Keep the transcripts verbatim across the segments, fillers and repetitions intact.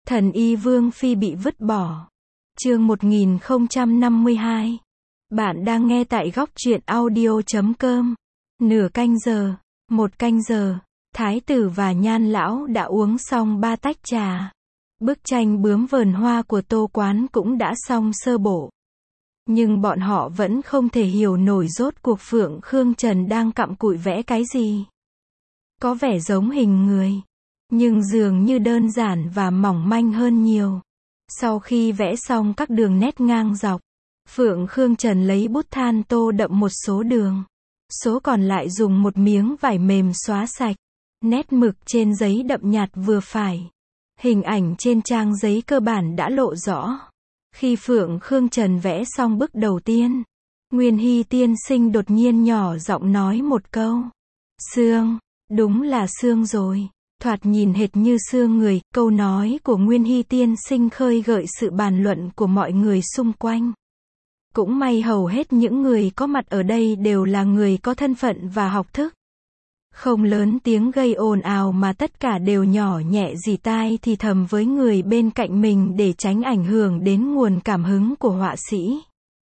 Thần y Vương Phi bị vứt bỏ. Chương một nghìn không trăm năm mươi hai. Bạn đang nghe tại góc truyện audio chấm com. Nửa canh giờ, một canh giờ, Thái tử và Nhan lão đã uống xong ba tách trà. Bức tranh bướm vườn hoa của Tô Quán cũng đã xong sơ bộ. Nhưng bọn họ vẫn không thể hiểu nổi rốt cuộc Phượng Khương Trần đang cặm cụi vẽ cái gì. Có vẻ giống hình người, nhưng dường như đơn giản và mỏng manh hơn nhiều. Sau khi vẽ xong các đường nét ngang dọc, Phượng Khương Trần lấy bút than tô đậm một số đường. Số còn lại dùng một miếng vải mềm xóa sạch. Nét mực trên giấy đậm nhạt vừa phải. Hình ảnh trên trang giấy cơ bản đã lộ rõ. Khi Phượng Khương Trần vẽ xong bức đầu tiên, Nguyên Hy tiên sinh đột nhiên nhỏ giọng nói một câu. Xương, đúng là xương rồi. Thoạt nhìn hệt như xương người. Câu nói của Nguyên Hy tiên sinh khơi gợi sự bàn luận của mọi người xung quanh. Cũng may hầu hết những người có mặt ở đây đều là người có thân phận và học thức. Không lớn tiếng gây ồn ào mà tất cả đều nhỏ nhẹ rỉ tai thì thầm với người bên cạnh mình để tránh ảnh hưởng đến nguồn cảm hứng của họa sĩ.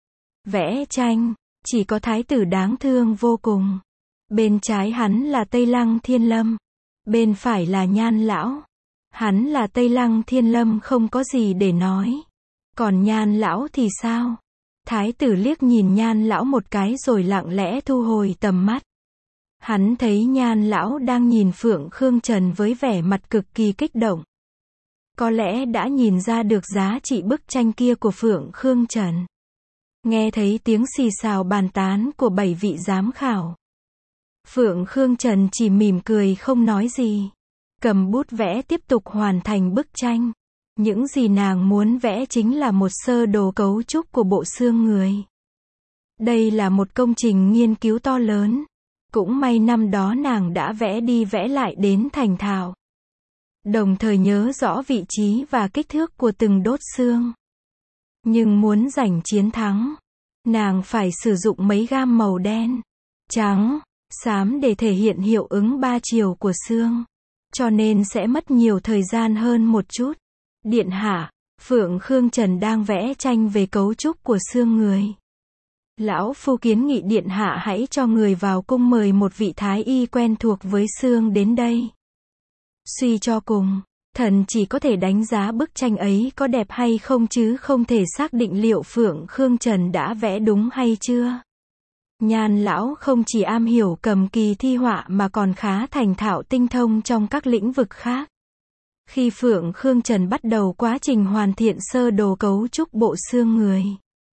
Vẽ tranh, chỉ có thái tử đáng thương vô cùng. Bên trái hắn là Tây Lăng Thiên Lâm. Bên phải là Nhan lão. Hắn là Tây Lăng Thiên Lâm không có gì để nói. Còn Nhan lão thì sao? Thái tử liếc nhìn Nhan lão một cái rồi lặng lẽ thu hồi tầm mắt. Hắn thấy Nhan lão đang nhìn Phượng Khương Trần với vẻ mặt cực kỳ kích động. Có lẽ đã nhìn ra được giá trị bức tranh kia của Phượng Khương Trần. Nghe thấy tiếng xì xào bàn tán của bảy vị giám khảo. Phượng Khương Trần chỉ mỉm cười không nói gì. Cầm bút vẽ tiếp tục hoàn thành bức tranh. Những gì nàng muốn vẽ chính là một sơ đồ cấu trúc của bộ xương người. Đây là một công trình nghiên cứu to lớn. Cũng may năm đó nàng đã vẽ đi vẽ lại đến thành thạo. Đồng thời nhớ rõ vị trí và kích thước của từng đốt xương. Nhưng muốn giành chiến thắng, nàng phải sử dụng mấy gam màu đen, trắng, xám để thể hiện hiệu ứng ba chiều của xương. Cho nên sẽ mất nhiều thời gian hơn một chút. Điện hạ, Phượng Khương Trần đang vẽ tranh về cấu trúc của xương người. Lão phu kiến nghị điện hạ hãy cho người vào cung mời một vị thái y quen thuộc với xương đến đây. Suy cho cùng, thần chỉ có thể đánh giá bức tranh ấy có đẹp hay không chứ không thể xác định liệu Phượng Khương Trần đã vẽ đúng hay chưa. Nhan lão không chỉ am hiểu cầm kỳ thi họa mà còn khá thành thạo tinh thông trong các lĩnh vực khác. Khi Phượng Khương Trần bắt đầu quá trình hoàn thiện sơ đồ cấu trúc bộ xương người,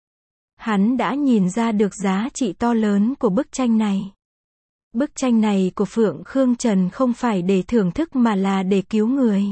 hắn đã nhìn ra được giá trị to lớn của bức tranh này. Bức tranh này của Phượng Khương Trần không phải để thưởng thức mà là để cứu người.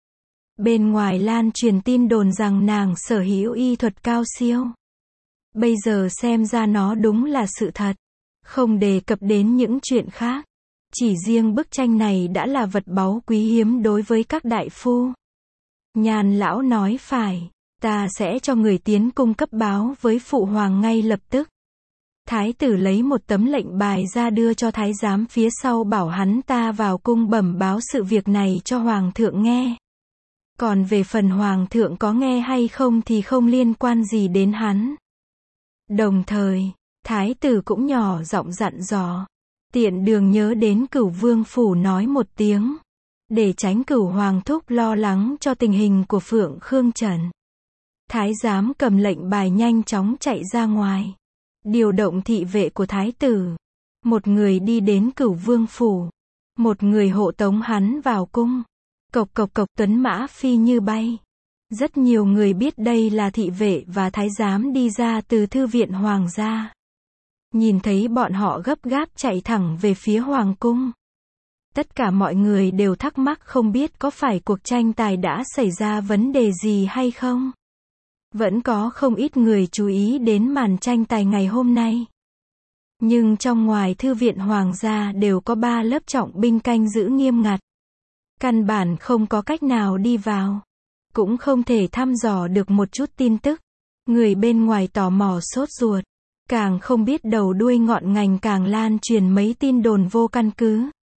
Bên ngoài lan truyền tin đồn rằng nàng sở hữu y thuật cao siêu. Bây giờ xem ra nó đúng là sự thật. Không đề cập đến những chuyện khác. Chỉ riêng bức tranh này đã là vật báu quý hiếm đối với các đại phu. Nhan lão nói phải. Ta sẽ cho người tiến cung cấp báo với phụ hoàng ngay lập tức. Thái tử lấy một tấm lệnh bài ra đưa cho thái giám phía sau bảo hắn ta vào cung bẩm báo sự việc này cho hoàng thượng nghe. Còn về phần hoàng thượng có nghe hay không thì không liên quan gì đến hắn. Đồng thời, thái tử cũng nhỏ giọng dặn dò. Tiện đường nhớ đến Cửu Vương phủ nói một tiếng. Để tránh Cửu Hoàng thúc lo lắng cho tình hình của Phượng Khương Trần. Thái giám cầm lệnh bài nhanh chóng chạy ra ngoài. Điều động thị vệ của thái tử. Một người đi đến Cửu Vương phủ. Một người hộ tống hắn vào cung. Cộc cộc cộc tuấn mã phi như bay. Rất nhiều người biết đây là thị vệ và thái giám đi ra từ thư viện hoàng gia. Nhìn thấy bọn họ gấp gáp chạy thẳng về phía hoàng cung. Tất cả mọi người đều thắc mắc không biết có phải cuộc tranh tài đã xảy ra vấn đề gì hay không. Vẫn có không ít người chú ý đến màn tranh tài ngày hôm nay. Nhưng trong ngoài thư viện hoàng gia đều có ba lớp trọng binh canh giữ nghiêm ngặt. Căn bản không có cách nào đi vào. Cũng không thể thăm dò được một chút tin tức. Người bên ngoài tò mò sốt ruột. Càng không biết đầu đuôi ngọn ngành càng lan truyền mấy tin đồn vô căn cứ.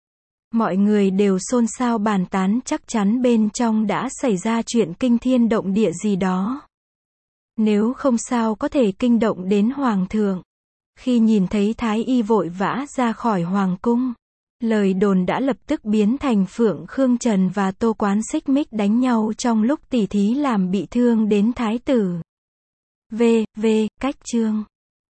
Mọi người đều xôn xao bàn tán chắc chắn bên trong đã xảy ra chuyện kinh thiên động địa gì đó. Nếu không sao có thể kinh động đến hoàng thượng. Khi nhìn thấy thái y vội vã ra khỏi hoàng cung, lời đồn đã lập tức biến thành Phượng Khương Trần và Tô Quán xích mích đánh nhau trong lúc tỉ thí làm bị thương đến thái tử. V. V. Cách chương